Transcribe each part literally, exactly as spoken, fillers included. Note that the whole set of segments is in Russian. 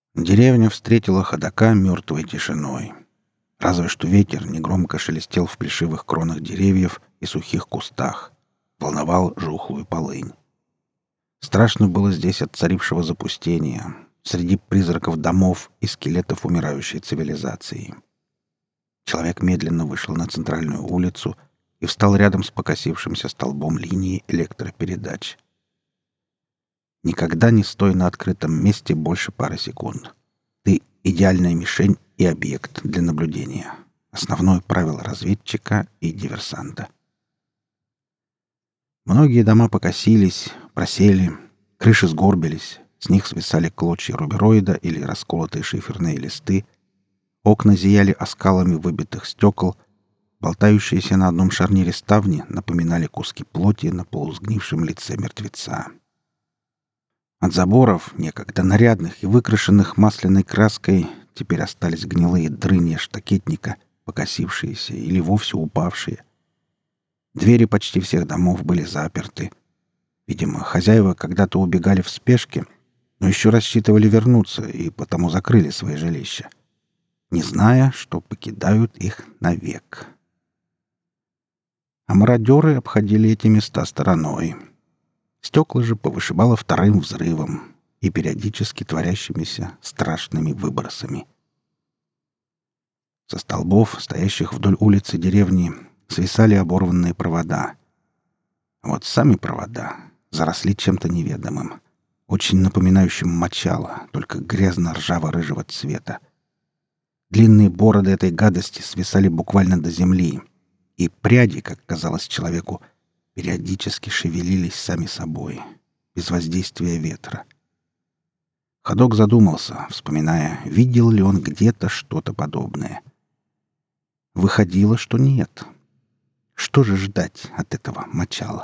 Деревня встретила ходока мертвой тишиной. Разве что ветер негромко шелестел в плешивых кронах деревьев и сухих кустах, волновал жухлую полынь. Страшно было здесь от царившего запустения, среди призраков домов и скелетов умирающей цивилизации. Человек медленно вышел на центральную улицу и встал рядом с покосившимся столбом линии электропередач. Никогда не стой на открытом месте больше пары секунд. Ты — идеальная мишень и объект для наблюдения. Основное правило разведчика и диверсанта. Многие дома покосились, просели, крыши сгорбились, с них свисали клочья рубероида или расколотые шиферные листы, окна зияли оскалами выбитых стекол, болтающиеся на одном шарнире ставни напоминали куски плоти на полусгнившем лице мертвеца. От заборов, некогда нарядных и выкрашенных масляной краской, теперь остались гнилые дрынья штакетника, покосившиеся или вовсе упавшие. Двери почти всех домов были заперты. Видимо, хозяева когда-то убегали в спешке, но еще рассчитывали вернуться и потому закрыли свои жилища, не зная, что покидают их навек. А мародеры обходили эти места стороной. Стекла же повышибало вторым взрывом и периодически творящимися страшными выбросами. Со столбов, стоящих вдоль улицы деревни, свисали оборванные провода. А вот сами провода заросли чем-то неведомым, очень напоминающим мочало, только грязно-ржаво-рыжего цвета. Длинные бороды этой гадости свисали буквально до земли, и пряди, как казалось человеку, периодически шевелились сами собой, без воздействия ветра. Ходок задумался, вспоминая, видел ли он где-то что-то подобное. Выходило, что нет. Что же ждать от этого мочала?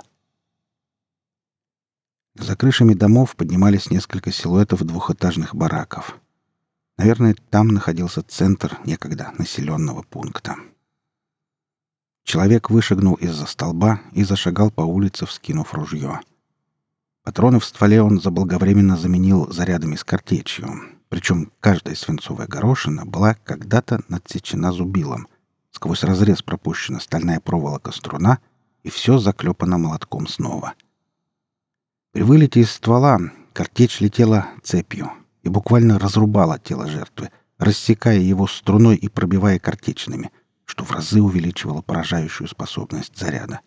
За крышами домов поднимались несколько силуэтов двухэтажных бараков. Наверное, там находился центр некогда населенного пункта. Человек вышагнул из-за столба и зашагал по улице, вскинув ружье. Патроны в стволе он заблаговременно заменил зарядами с картечью, причем каждая свинцовая горошина была когда-то надсечена зубилом, сквозь разрез пропущена стальная проволока-струна, и все заклепано молотком снова. При вылете из ствола картечь летела цепью и буквально разрубала тело жертвы, рассекая его струной и пробивая картечными, что в разы увеличивало поражающую способность заряда.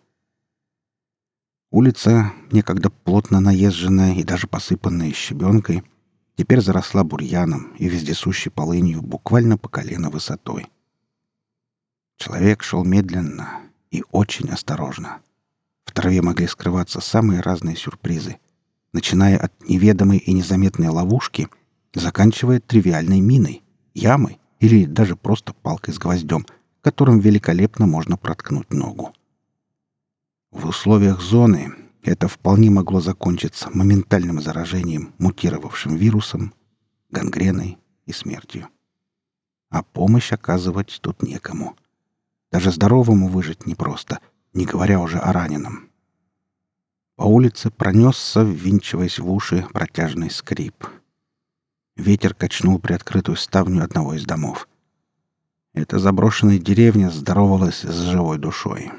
Улица, некогда плотно наезженная и даже посыпанная щебенкой, теперь заросла бурьяном и вездесущей полынью буквально по колено высотой. Человек шел медленно и очень осторожно. В траве могли скрываться самые разные сюрпризы, начиная от неведомой и незаметной ловушки, заканчивая тривиальной миной, ямой или даже просто палкой с гвоздем, которым великолепно можно проткнуть ногу. В условиях зоны это вполне могло закончиться моментальным заражением мутировавшим вирусом, гангреной и смертью. А помощь оказывать тут некому. Даже здоровому выжить непросто, не говоря уже о раненом. По улице пронесся, ввинчиваясь в уши, протяжный скрип. Ветер качнул приоткрытую ставню одного из домов. Эта заброшенная деревня здоровалась с живой душой.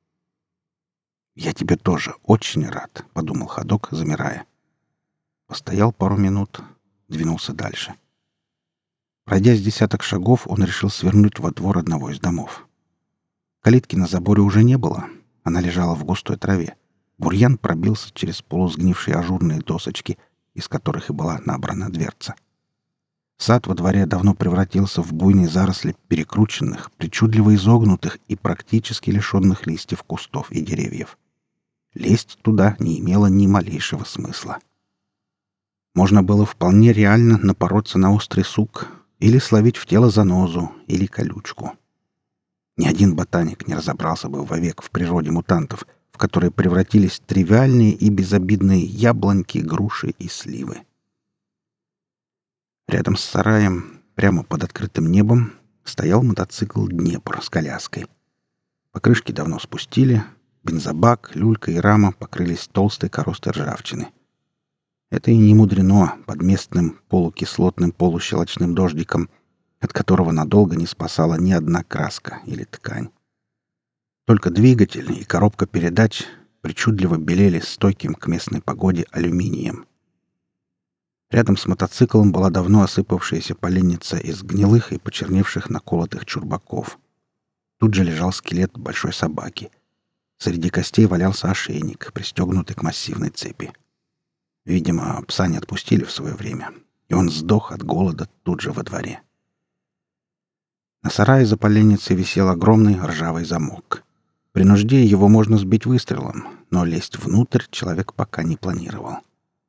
«Я тебе тоже очень рад», — подумал ходок, замирая. Постоял пару минут, двинулся дальше. Пройдя с десяток шагов, он решил свернуть во двор одного из домов. Калитки на заборе уже не было. Она лежала в густой траве. Бурьян пробился через полусгнившие ажурные досочки, из которых и была набрана дверца. Сад во дворе давно превратился в буйные заросли перекрученных, причудливо изогнутых и практически лишенных листьев кустов и деревьев. Лезть туда не имело ни малейшего смысла. Можно было вполне реально напороться на острый сук или словить в тело занозу или колючку. Ни один ботаник не разобрался бы вовек в природе мутантов, в которые превратились тривиальные и безобидные яблоньки, груши и сливы. Рядом с сараем, прямо под открытым небом, стоял мотоцикл «Днепр» с коляской. Покрышки давно спустили, бензобак, люлька и рама покрылись толстой коростой ржавчины. Это и не мудрено под местным полукислотным полущелочным дождиком, от которого надолго не спасала ни одна краска или ткань. Только двигатель и коробка передач причудливо белели стойким к местной погоде алюминием. Рядом с мотоциклом была давно осыпавшаяся поленница из гнилых и почерневших наколотых чурбаков. Тут же лежал скелет большой собаки. Среди костей валялся ошейник, пристегнутый к массивной цепи. Видимо, пса не отпустили в свое время, и он сдох от голода тут же во дворе. На сарае за поленницей висел огромный ржавый замок. При нужде его можно сбить выстрелом, но лезть внутрь человек пока не планировал.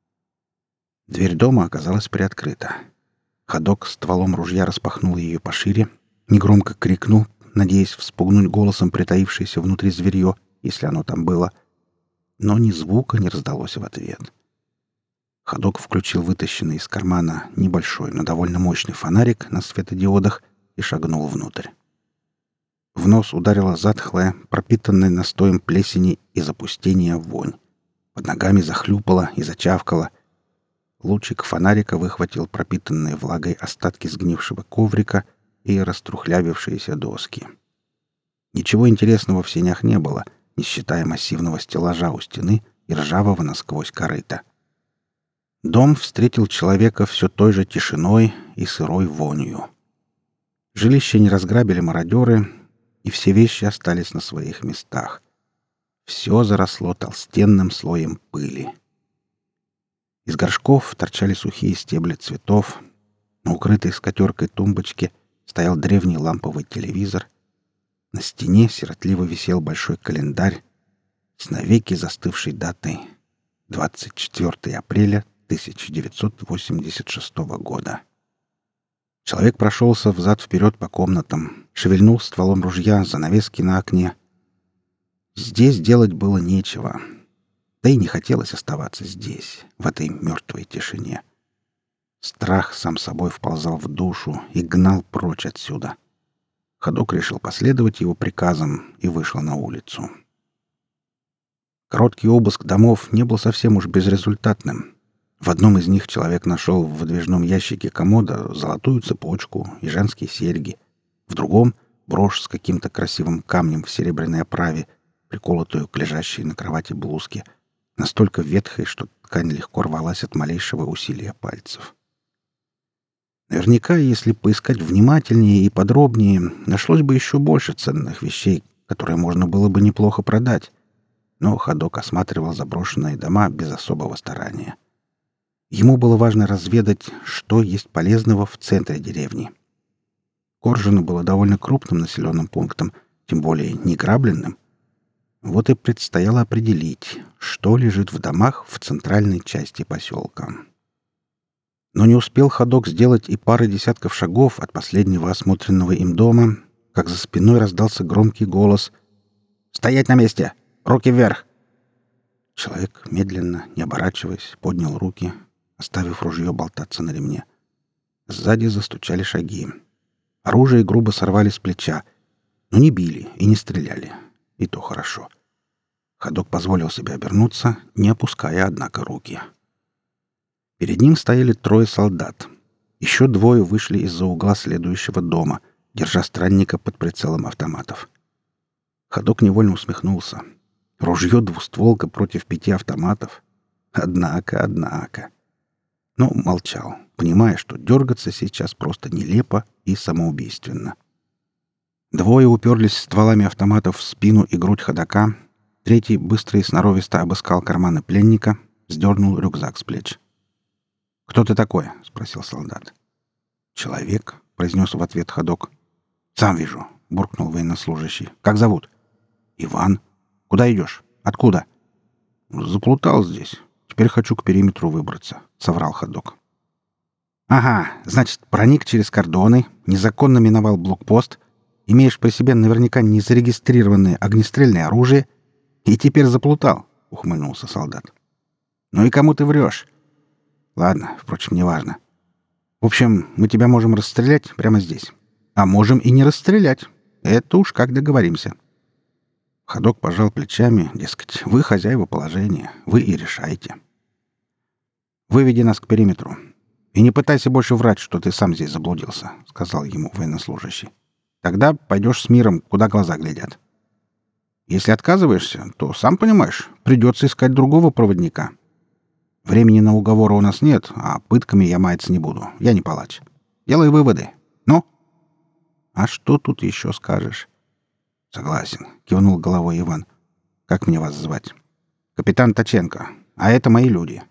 Дверь дома оказалась приоткрыта. Ходок стволом ружья распахнул ее пошире, негромко крикнул, надеясь вспугнуть голосом притаившееся внутри зверье, если оно там было. Но ни звука не раздалось в ответ. Ходок включил вытащенный из кармана небольшой, но довольно мощный фонарик на светодиодах и шагнул внутрь. В нос ударила затхлая, пропитанная настоем плесени и запустения вонь. Под ногами захлюпала и зачавкала. Лучик фонарика выхватил пропитанные влагой остатки сгнившего коврика и раструхлявившиеся доски. Ничего интересного в сенях не было, не считая массивного стеллажа у стены и ржавого насквозь корыта. Дом встретил человека все той же тишиной и сырой вонью. Жилище не разграбили мародеры, и все вещи остались на своих местах. Все заросло толстенным слоем пыли. Из горшков торчали сухие стебли цветов. На укрытой скатеркой тумбочке стоял древний ламповый телевизор. На стене сиротливо висел большой календарь с навеки застывшей датой двадцать четвёртого апреля тысяча девятьсот восемьдесят шестого года. Человек прошелся взад-вперед по комнатам, шевельнул стволом ружья занавески на окне. Здесь делать было нечего. Да и не хотелось оставаться здесь, в этой мертвой тишине. Страх сам собой вползал в душу и гнал прочь отсюда. Ходок решил последовать его приказам и вышел на улицу. Короткий обыск домов не был совсем уж безрезультатным. В одном из них человек нашел в выдвижном ящике комода золотую цепочку и женские серьги. В другом — брошь с каким-то красивым камнем в серебряной оправе, приколотую к лежащей на кровати блузке, настолько ветхой, что ткань легко рвалась от малейшего усилия пальцев. Наверняка, если поискать внимательнее и подробнее, нашлось бы еще больше ценных вещей, которые можно было бы неплохо продать. Но Ходок осматривал заброшенные дома без особого старания. Ему было важно разведать, что есть полезного в центре деревни. Коржино было довольно крупным населенным пунктом, тем более не грабленным. Вот и предстояло определить, что лежит в домах в центральной части поселка. Но не успел Ходок сделать и пары десятков шагов от последнего осмотренного им дома, как за спиной раздался громкий голос: «Стоять на месте! Руки вверх!» Человек медленно, не оборачиваясь, поднял руки, оставив ружье болтаться на ремне. Сзади застучали шаги. Оружие грубо сорвали с плеча, но не били и не стреляли. И то хорошо. Ходок позволил себе обернуться, не опуская, однако, руки. Перед ним стояли трое солдат. Еще двое вышли из-за угла следующего дома, держа странника под прицелом автоматов. Ходок невольно усмехнулся. Ружье двустволка против пяти автоматов. Однако, однако. Но молчал, понимая, что дергаться сейчас просто нелепо и самоубийственно. Двое уперлись стволами автоматов в спину и грудь ходока. Третий быстро и сноровисто обыскал карманы пленника, сдернул рюкзак с плеч. «Кто ты такой?» — спросил солдат. «Человек», — произнес в ответ ходок. «Сам вижу», — буркнул военнослужащий. «Как зовут?» «Иван». «Куда идешь? Откуда?» «Заплутал здесь. Теперь хочу к периметру выбраться», — соврал ходок. «Ага, значит, проник через кордоны, незаконно миновал блокпост, имеешь при себе наверняка незарегистрированное огнестрельное оружие и теперь заплутал», — ухмыльнулся солдат. «Ну и кому ты врешь?» «Ладно, впрочем, неважно. В общем, мы тебя можем расстрелять прямо здесь. А можем и не расстрелять. Это уж как договоримся». Ходок пожал плечами, дескать, вы хозяева положения, вы и решаете. «Выведи нас к периметру. И не пытайся больше врать, что ты сам здесь заблудился», — сказал ему военнослужащий. «Тогда пойдешь с миром, куда глаза глядят. Если отказываешься, то, сам понимаешь, придется искать другого проводника. Времени на уговоры у нас нет, а пытками я маяться не буду. Я не палач. Делай выводы. Ну?» «А что тут еще скажешь?» «Согласен», — кивнул головой Иван. «Как мне вас звать?» «Капитан Точенко. А это мои люди».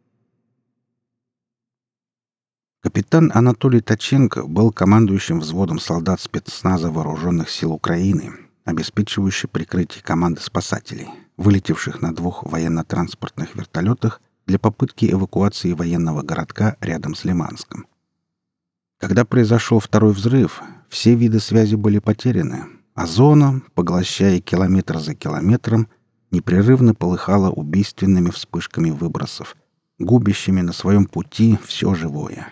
Капитан Анатолий Точенко был командующим взводом солдат спецназа Вооруженных сил Украины, обеспечивающий прикрытие команды спасателей, вылетевших на двух военно-транспортных вертолетах для попытки эвакуации военного городка рядом с Лиманском. Когда произошел второй взрыв, все виды связи были потеряны, а зона, поглощая километр за километром, непрерывно полыхала убийственными вспышками выбросов, губящими на своем пути все живое.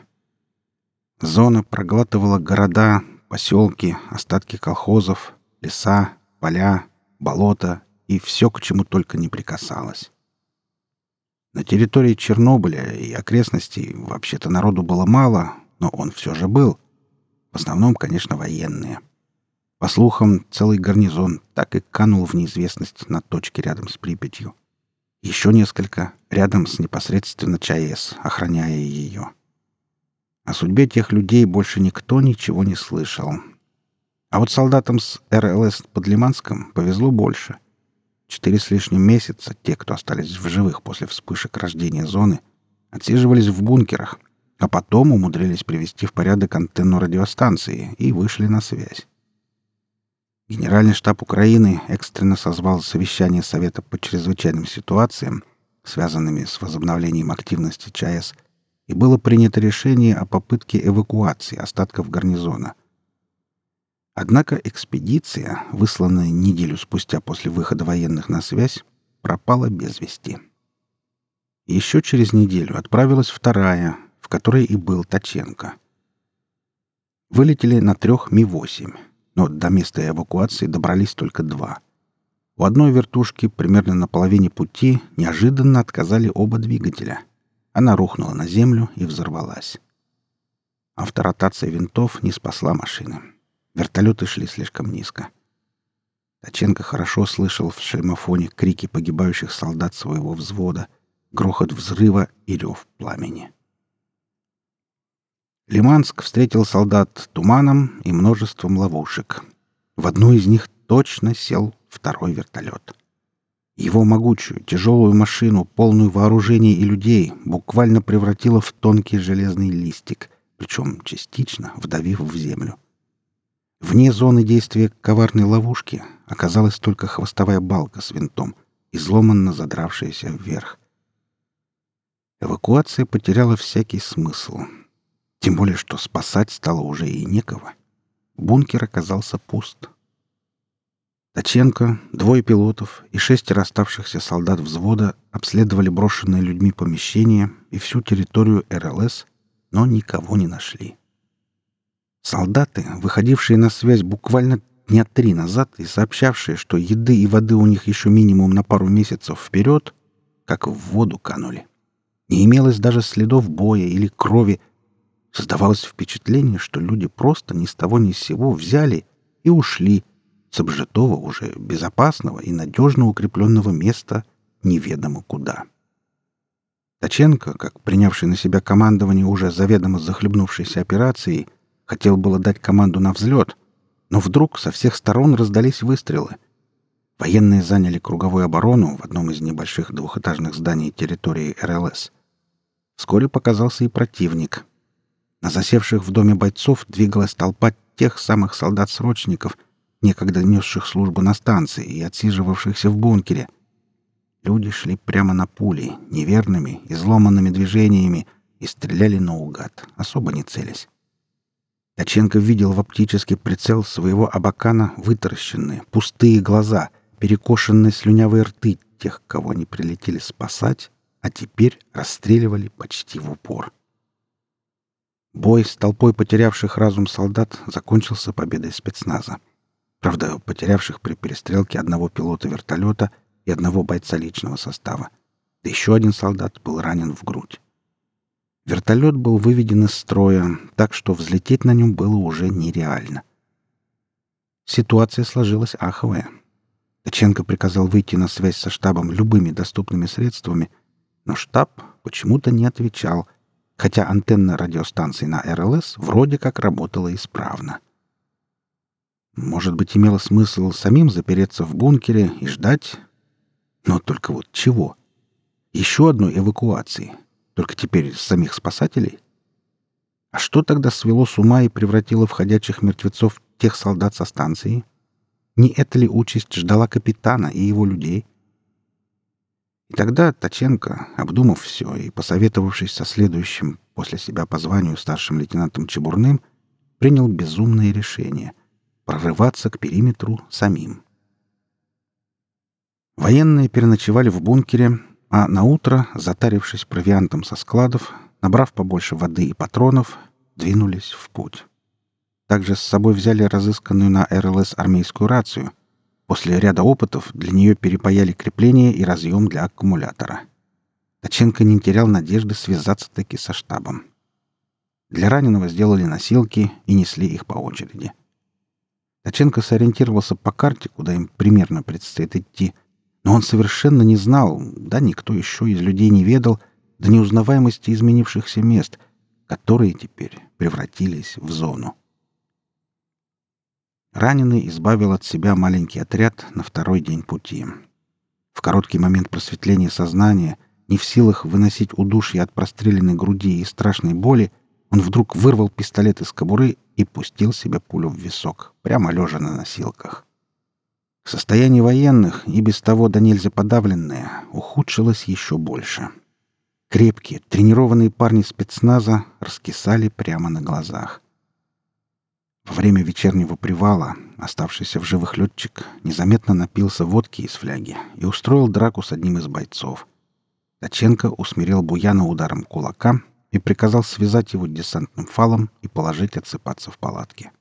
Зона проглатывала города, поселки, остатки колхозов, леса, поля, болота и все, к чему только не прикасалось. На территории Чернобыля и окрестностей вообще-то народу было мало, но он все же был. В основном, конечно, военные. По слухам, целый гарнизон так и канул в неизвестность на точке рядом с Припятью. Еще несколько рядом с непосредственно ЧАЭС, охраняя ее. О судьбе тех людей больше никто ничего не слышал. А вот солдатам с РЛС под Лиманском повезло больше. Четыре с лишним месяца те, кто остались в живых после вспышек рождения зоны, отсиживались в бункерах, а потом умудрились привести в порядок антенну радиостанции и вышли на связь. Генеральный штаб Украины экстренно созвал совещание Совета по чрезвычайным ситуациям, связанными с возобновлением активности ЧАЭС, и было принято решение о попытке эвакуации остатков гарнизона. Однако экспедиция, высланная неделю спустя после выхода военных на связь, пропала без вести. Еще через неделю отправилась вторая, в которой и был Точенко. Вылетели на трех Ми восемь, но до места эвакуации добрались только два. У одной вертушки примерно на половине пути неожиданно отказали оба двигателя. Она рухнула на землю и взорвалась. Авторотация винтов не спасла машины. Вертолеты шли слишком низко. Точенко хорошо слышал в шлемофоне крики погибающих солдат своего взвода, грохот взрыва и рев пламени. Лиманск встретил солдат туманом и множеством ловушек. В одну из них точно сел второй вертолет. Его могучую, тяжелую машину, полную вооружений и людей, буквально превратило в тонкий железный листик, причем частично вдавив в землю. Вне зоны действия коварной ловушки оказалась только хвостовая балка с винтом, изломанно задравшаяся вверх. Эвакуация потеряла всякий смысл. Тем более, что спасать стало уже и некого. Бункер оказался пуст. Точенко, двое пилотов и шестеро оставшихся солдат взвода обследовали брошенные людьми помещения и всю территорию РЛС, но никого не нашли. Солдаты, выходившие на связь буквально дня три назад и сообщавшие, что еды и воды у них еще минимум на пару месяцев вперед, как в воду канули. Не имелось даже следов боя или крови. Создавалось впечатление, что люди просто ни с того ни с сего взяли и ушли с обжитого, уже безопасного и надежно укрепленного места неведомо куда. Точенко, как принявший на себя командование уже заведомо захлебнувшейся операцией, хотел было дать команду на взлет, но вдруг со всех сторон раздались выстрелы. Военные заняли круговую оборону в одном из небольших двухэтажных зданий территории РЛС. Вскоре показался и противник. На засевших в доме бойцов двигалась толпа тех самых солдат-срочников, некогда несших службу на станции и отсиживавшихся в бункере. Люди шли прямо на пули, неверными, изломанными движениями и стреляли наугад, особо не целясь. Точенко видел в оптический прицел своего абакана вытаращенные, пустые глаза, перекошенные слюнявые рты тех, кого они прилетели спасать, а теперь расстреливали почти в упор. Бой с толпой потерявших разум солдат закончился победой спецназа. Правда, потерявших при перестрелке одного пилота вертолета и одного бойца личного состава. Да еще один солдат был ранен в грудь. Вертолет был выведен из строя, так что взлететь на нем было уже нереально. Ситуация сложилась аховая. Ткаченко приказал выйти на связь со штабом любыми доступными средствами, но штаб почему-то не отвечал, хотя антенна радиостанции на эр эл эс вроде как работала исправно. Может быть, имело смысл самим запереться в бункере и ждать? Но только вот чего? Еще одной эвакуации. Только теперь самих спасателей? А что тогда свело с ума и превратило в ходячих мертвецов тех солдат со станции? Не эта ли участь ждала капитана и его людей? И тогда Ткаченко, обдумав все и посоветовавшись со следующим после себя по званию старшим лейтенантом Чебурным, принял безумное решение — прорываться к периметру самим. Военные переночевали в бункере, а наутро, затарившись провиантом со складов, набрав побольше воды и патронов, двинулись в путь. Также с собой взяли разысканную на эр эл эс армейскую рацию. После ряда опытов для нее перепаяли крепление и разъем для аккумулятора. Ткаченко не терял надежды связаться-таки со штабом. Для раненого сделали носилки и несли их по очереди. Ткаченко сориентировался по карте, куда им примерно предстоит идти, но он совершенно не знал, да никто еще из людей не ведал, до неузнаваемости изменившихся мест, которые теперь превратились в зону. Раненый избавил от себя маленький отряд на второй день пути. В короткий момент просветления сознания, не в силах выносить удушье от простреленной груди и страшной боли, он вдруг вырвал пистолет из кобуры и пустил себе пулю в висок, прямо лежа на носилках. Состояние военных, и без того до нельзя подавленное, ухудшилось еще больше. Крепкие, тренированные парни спецназа раскисали прямо на глазах. Во время вечернего привала оставшийся в живых летчик незаметно напился водки из фляги и устроил драку с одним из бойцов. Ткаченко усмирил Буяна ударом кулака и приказал связать его десантным фалом и положить отсыпаться в палатке.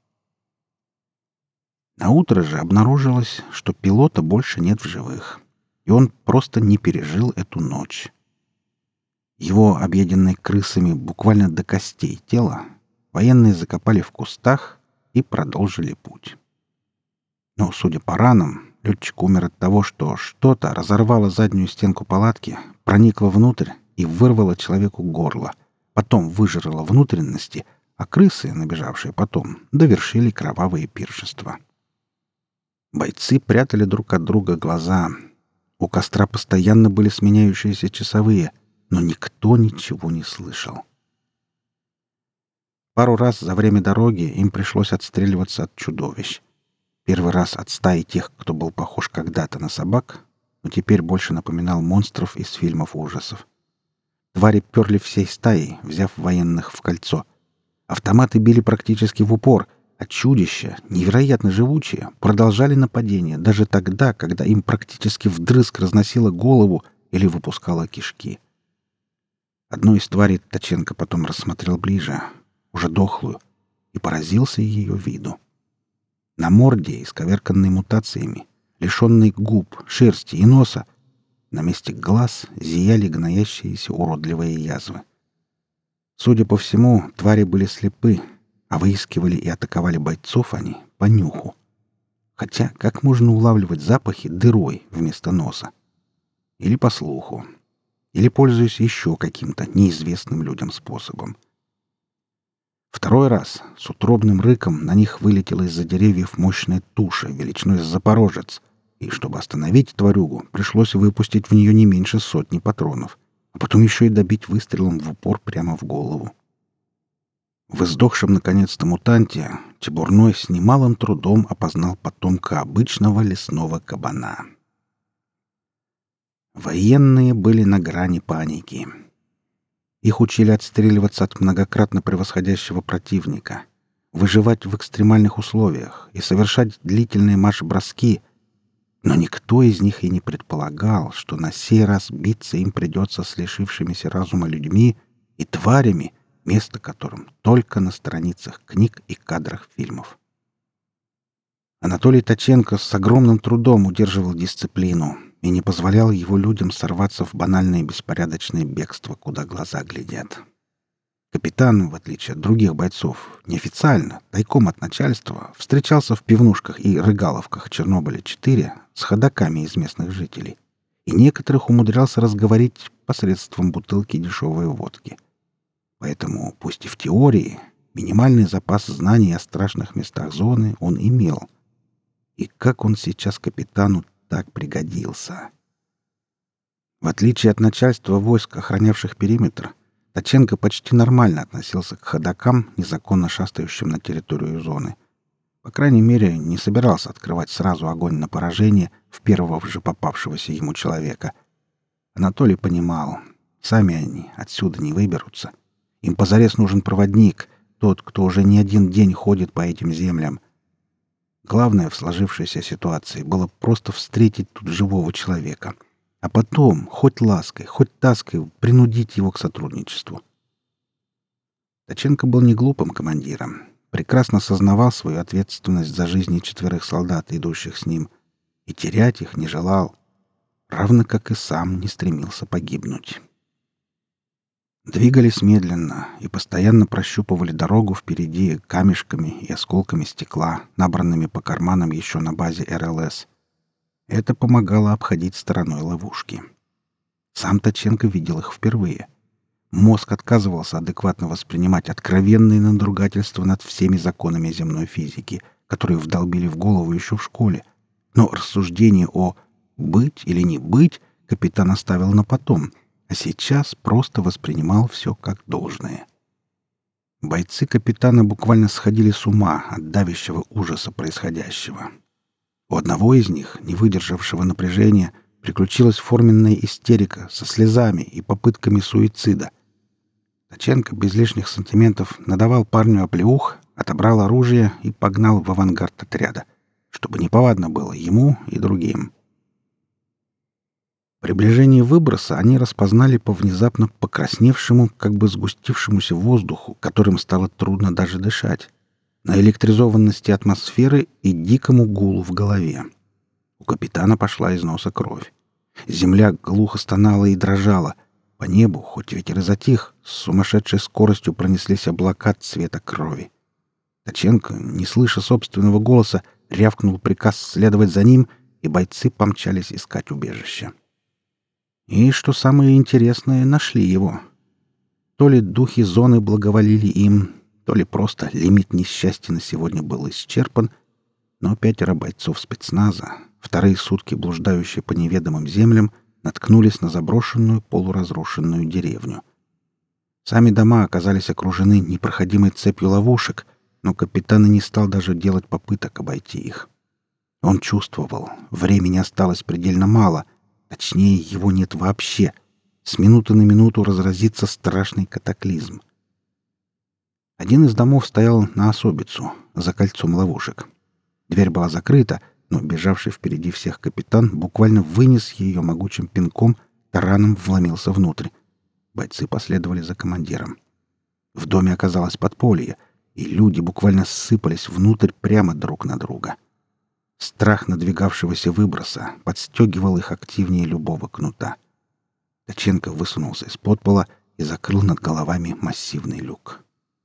Наутро же обнаружилось, что пилота больше нет в живых, и он просто не пережил эту ночь. Его, объеденное крысами буквально до костей тело, военные закопали в кустах и продолжили путь. Но, судя по ранам, летчик умер от того, что что-то разорвало заднюю стенку палатки, проникло внутрь и вырвало человеку горло, потом выжрало внутренности, а крысы, набежавшие потом, довершили кровавые пиршества. Бойцы прятали друг от друга глаза. У костра постоянно были сменяющиеся часовые, но никто ничего не слышал. Пару раз за время дороги им пришлось отстреливаться от чудовищ. Первый раз от стаи тех, кто был похож когда-то на собак, но теперь больше напоминал монстров из фильмов ужасов. Твари перли всей стаей, взяв военных в кольцо. Автоматы били практически в упор, а чудища, невероятно живучие, продолжали нападение даже тогда, когда им практически вдрызг разносило голову или выпускало кишки. Одну из тварей Ткаченко потом рассмотрел ближе, уже дохлую, и поразился ее виду. На морде, исковерканной мутациями, лишенной губ, шерсти и носа, на месте глаз зияли гноящиеся уродливые язвы. Судя по всему, твари были слепы, а выискивали и атаковали бойцов они по нюху. Хотя как можно улавливать запахи дырой вместо носа? Или по слуху? Или пользуясь еще каким-то неизвестным людям способом? Второй раз с утробным рыком на них вылетела из-за деревьев мощная туша величиной с запорожец, и чтобы остановить тварюгу, пришлось выпустить в нее не меньше сотни патронов, а потом еще и добить выстрелом в упор прямо в голову. В издохшем наконец-то мутанте Чебурной с немалым трудом опознал потомка обычного лесного кабана. Военные были на грани паники. Их учили отстреливаться от многократно превосходящего противника, выживать в экстремальных условиях и совершать длительные марш-броски, но никто из них и не предполагал, что на сей раз биться им придется с лишившимися разума людьми и тварями, место которым только на страницах книг и кадрах фильмов. Анатолий Ткаченко с огромным трудом удерживал дисциплину и не позволял его людям сорваться в банальное беспорядочное бегство, куда глаза глядят. Капитан, в отличие от других бойцов, неофициально, тайком от начальства, встречался в пивнушках и рыгаловках Чернобыля-четыре с ходоками из местных жителей, и некоторых умудрялся разговорить посредством бутылки дешевой водки. Поэтому, пусть и в теории, минимальный запас знаний о страшных местах зоны он имел. И как он сейчас капитану так пригодился. В отличие от начальства войск, охранявших периметр, Таченко почти нормально относился к ходокам, незаконно шастающим на территорию зоны. По крайней мере, не собирался открывать сразу огонь на поражение в первого же попавшегося ему человека. Анатолий понимал, сами они отсюда не выберутся. Им позарез нужен проводник, тот, кто уже не один день ходит по этим землям. Главное в сложившейся ситуации было просто встретить тут живого человека — а потом, хоть лаской, хоть таской, принудить его к сотрудничеству. Таченко был не глупым командиром, прекрасно сознавал свою ответственность за жизни четверых солдат, идущих с ним, и терять их не желал, равно как и сам не стремился погибнуть. Двигались медленно и постоянно прощупывали дорогу впереди камешками и осколками стекла, набранными по карманам еще на базе эр эл эс. Это помогало обходить стороной ловушки. Сам Таченко видел их впервые. Мозг отказывался адекватно воспринимать откровенные надругательства над всеми законами земной физики, которые вдолбили в голову еще в школе. Но рассуждение о «быть или не быть» капитан оставил на потом, а сейчас просто воспринимал все как должное. Бойцы капитана буквально сходили с ума от давящего ужаса происходящего. У одного из них, не выдержавшего напряжения, приключилась форменная истерика со слезами и попытками суицида. Таченко без лишних сантиментов надавал парню оплеух, отобрал оружие и погнал в авангард отряда, чтобы неповадно было ему и другим. Приближение выброса они распознали по внезапно покрасневшему, как бы сгустившемуся воздуху, которым стало трудно даже дышать, на электризованности атмосферы и дикому гулу в голове. У капитана пошла из носа кровь. Земля глухо стонала и дрожала. По небу, хоть ветер и затих, с сумасшедшей скоростью пронеслись облака цвета крови. Таченко, не слыша собственного голоса, рявкнул приказ следовать за ним, и бойцы помчались искать убежище. И, что самое интересное, нашли его. То ли духи зоны благоволили им, то ли просто лимит несчастья на сегодня был исчерпан, но пятеро бойцов спецназа, вторые сутки блуждающие по неведомым землям, наткнулись на заброшенную полуразрушенную деревню. Сами дома оказались окружены непроходимой цепью ловушек, но капитан и не стал даже делать попыток обойти их. Он чувствовал, времени осталось предельно мало, точнее, его нет вообще. С минуты на минуту разразится страшный катаклизм. Один из домов стоял на особицу, за кольцом ловушек. Дверь была закрыта, но бежавший впереди всех капитан буквально вынес ее могучим пинком, тараном вломился внутрь. Бойцы последовали за командиром. В доме оказалось подполье, и люди буквально ссыпались внутрь прямо друг на друга. Страх надвигавшегося выброса подстегивал их активнее любого кнута. Таченко высунулся из-под пола и закрыл над головами массивный люк.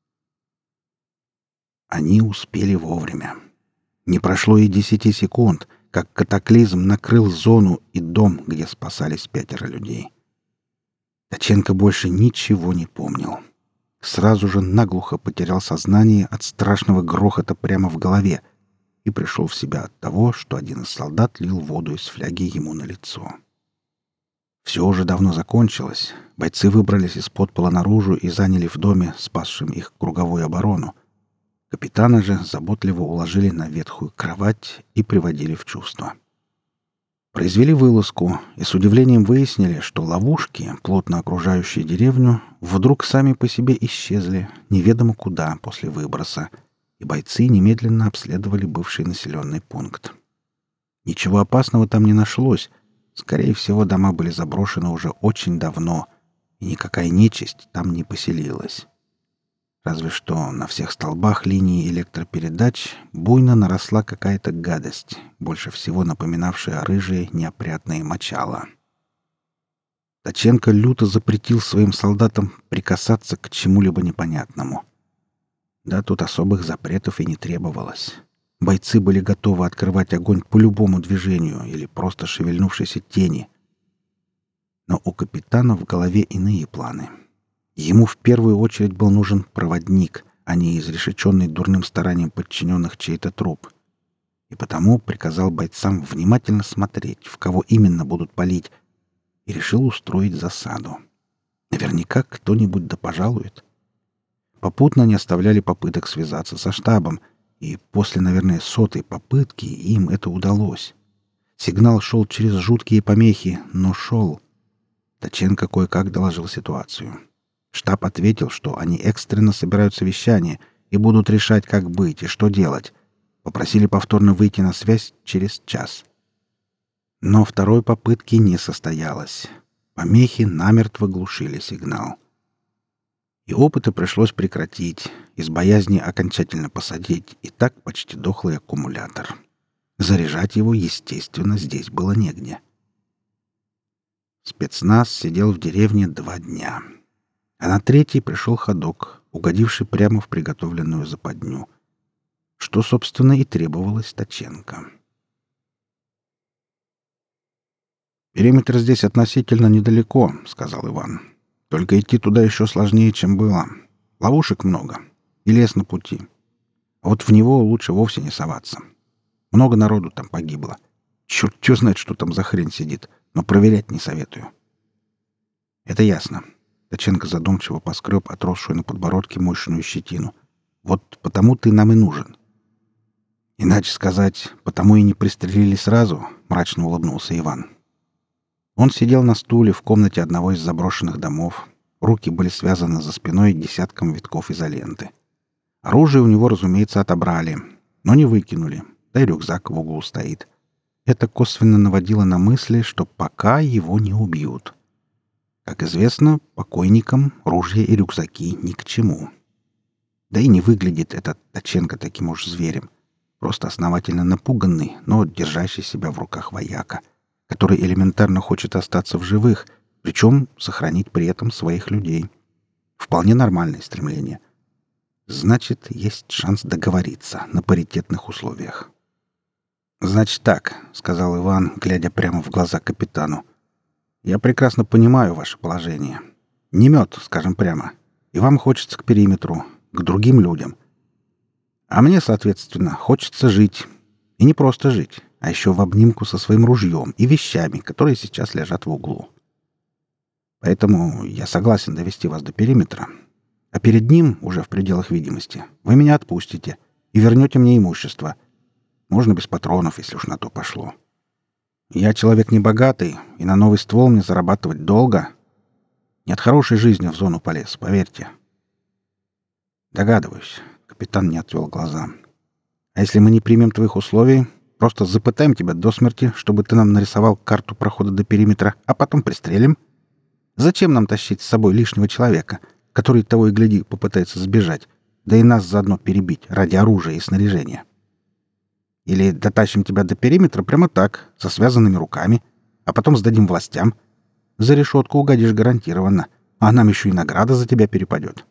Они успели вовремя. Не прошло и десяти секунд, как катаклизм накрыл зону и дом, где спасались пятеро людей. Таченко больше ничего не помнил. Сразу же наглухо потерял сознание от страшного грохота прямо в голове и пришел в себя от того, что один из солдат лил воду из фляги ему на лицо. Все уже давно закончилось. Бойцы выбрались из-под пола наружу и заняли в доме, спасшим их, круговую оборону. Капитана же заботливо уложили на ветхую кровать и приводили в чувство. Произвели вылазку и с удивлением выяснили, что ловушки, плотно окружающие деревню, вдруг сами по себе исчезли неведомо куда после выброса, и бойцы немедленно обследовали бывший населенный пункт. Ничего опасного там не нашлось. Скорее всего, дома были заброшены уже очень давно, и никакая нечисть там не поселилась. Разве что на всех столбах линии электропередач буйно наросла какая-то гадость, больше всего напоминавшая рыжие неопрятные мочала. Таченко люто запретил своим солдатам прикасаться к чему-либо непонятному. Да, тут особых запретов и не требовалось. Бойцы были готовы открывать огонь по любому движению или просто шевельнувшейся тени. Но у капитана в голове иные планы. Ему в первую очередь был нужен проводник, а не изрешеченный дурным старанием подчиненных чей-то труп. И потому приказал бойцам внимательно смотреть, в кого именно будут палить, и решил устроить засаду. Наверняка кто-нибудь да пожалует. Попутно не оставляли попыток связаться со штабом, и после, наверное, сотой попытки им это удалось. Сигнал шел через жуткие помехи, но шел. Таченко кое-как доложил ситуацию. Штаб ответил, что они экстренно собирают совещание и будут решать, как быть и что делать. Попросили повторно выйти на связь через час. Но второй попытки не состоялось. Помехи намертво глушили сигнал. И опыты пришлось прекратить, из боязни окончательно посадить и так почти дохлый аккумулятор. Заряжать его, естественно, здесь было негде. Спецназ сидел в деревне два дня. А на третий пришел ходок, угодивший прямо в приготовленную западню. Что, собственно, и требовалось Таченко. «Периметр здесь относительно недалеко», — сказал Иван. «Только идти туда еще сложнее, чем было. Ловушек много. И лес на пути. А вот в него лучше вовсе не соваться. Много народу там погибло. Черт, чё знает, что там за хрень сидит, но проверять не советую». «Это ясно». Таченко задумчиво поскреб отросшую на подбородке мощную щетину. «Вот потому ты нам и нужен». «Иначе сказать, потому и не пристрелили сразу», — мрачно улыбнулся Иван. Он сидел на стуле в комнате одного из заброшенных домов. Руки были связаны за спиной десятком витков изоленты. Оружие у него, разумеется, отобрали, но не выкинули, да и рюкзак в углу стоит. Это косвенно наводило на мысли, что пока его не убьют. Как известно, покойникам ружья и рюкзаки ни к чему. Да и не выглядит этот Таченко таким уж зверем. Просто основательно напуганный, но держащий себя в руках вояка, который элементарно хочет остаться в живых, причем сохранить при этом своих людей. Вполне нормальное стремление. Значит, есть шанс договориться на паритетных условиях. «Значит так», — сказал Иван, глядя прямо в глаза капитану. «Я прекрасно понимаю ваше положение. Не мед, скажем прямо. И вам хочется к периметру, к другим людям. А мне, соответственно, хочется жить. И не просто жить, а еще в обнимку со своим ружьем и вещами, которые сейчас лежат в углу. Поэтому я согласен довести вас до периметра. А перед ним, уже в пределах видимости, вы меня отпустите и вернете мне имущество. Можно без патронов, если уж на то пошло. Я человек небогатый, и на новый ствол мне зарабатывать долго. Не от хорошей жизни в зону полез, поверьте». «Догадываюсь», — капитан не отвел глаза. «А если мы не примем твоих условий, просто запытаем тебя до смерти, чтобы ты нам нарисовал карту прохода до периметра, а потом пристрелим? Зачем нам тащить с собой лишнего человека, который, того и гляди, попытается сбежать, да и нас заодно перебить ради оружия и снаряжения? Или дотащим тебя до периметра прямо так, со связанными руками, а потом сдадим властям. За решетку угодишь гарантированно, а нам еще и награда за тебя перепадет».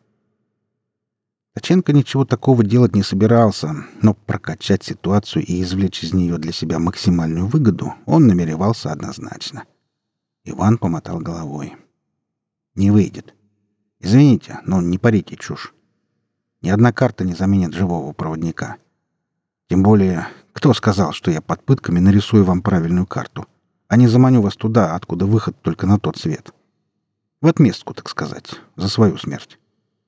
Таченко ничего такого делать не собирался, но прокачать ситуацию и извлечь из нее для себя максимальную выгоду он намеревался однозначно. Иван помотал головой. «Не выйдет. Извините, но не парите чушь. Ни одна карта не заменит живого проводника. Тем более, кто сказал, что я под пытками нарисую вам правильную карту, а не заманю вас туда, откуда выход только на тот свет? В отместку, так сказать, за свою смерть.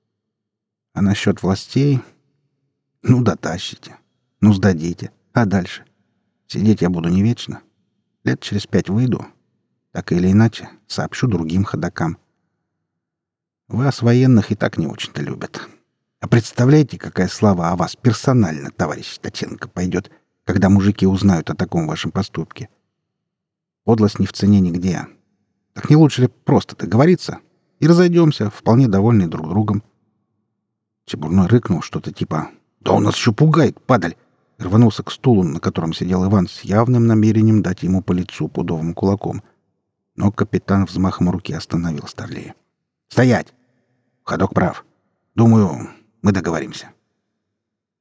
А насчет властей? Ну, дотащите. Ну, сдадите. А дальше? Сидеть я буду не вечно. Лет через пять выйду. Так или иначе, сообщу другим ходокам. Вас, военных, и так не очень-то любят. А представляете, какая слава о вас персонально, товарищ Таченко, пойдет, когда мужики узнают о таком вашем поступке? Подлость не в цене нигде. Так не лучше ли просто договориться и разойдемся, вполне довольны друг другом?» Чебурной рыкнул что-то типа «Да он нас еще пугает, падаль!» и рванулся к стулу, на котором сидел Иван, с явным намерением дать ему по лицу пудовым кулаком. Но капитан взмахом руки остановил Старлея. «Стоять! Ходок прав. Думаю, мы договоримся».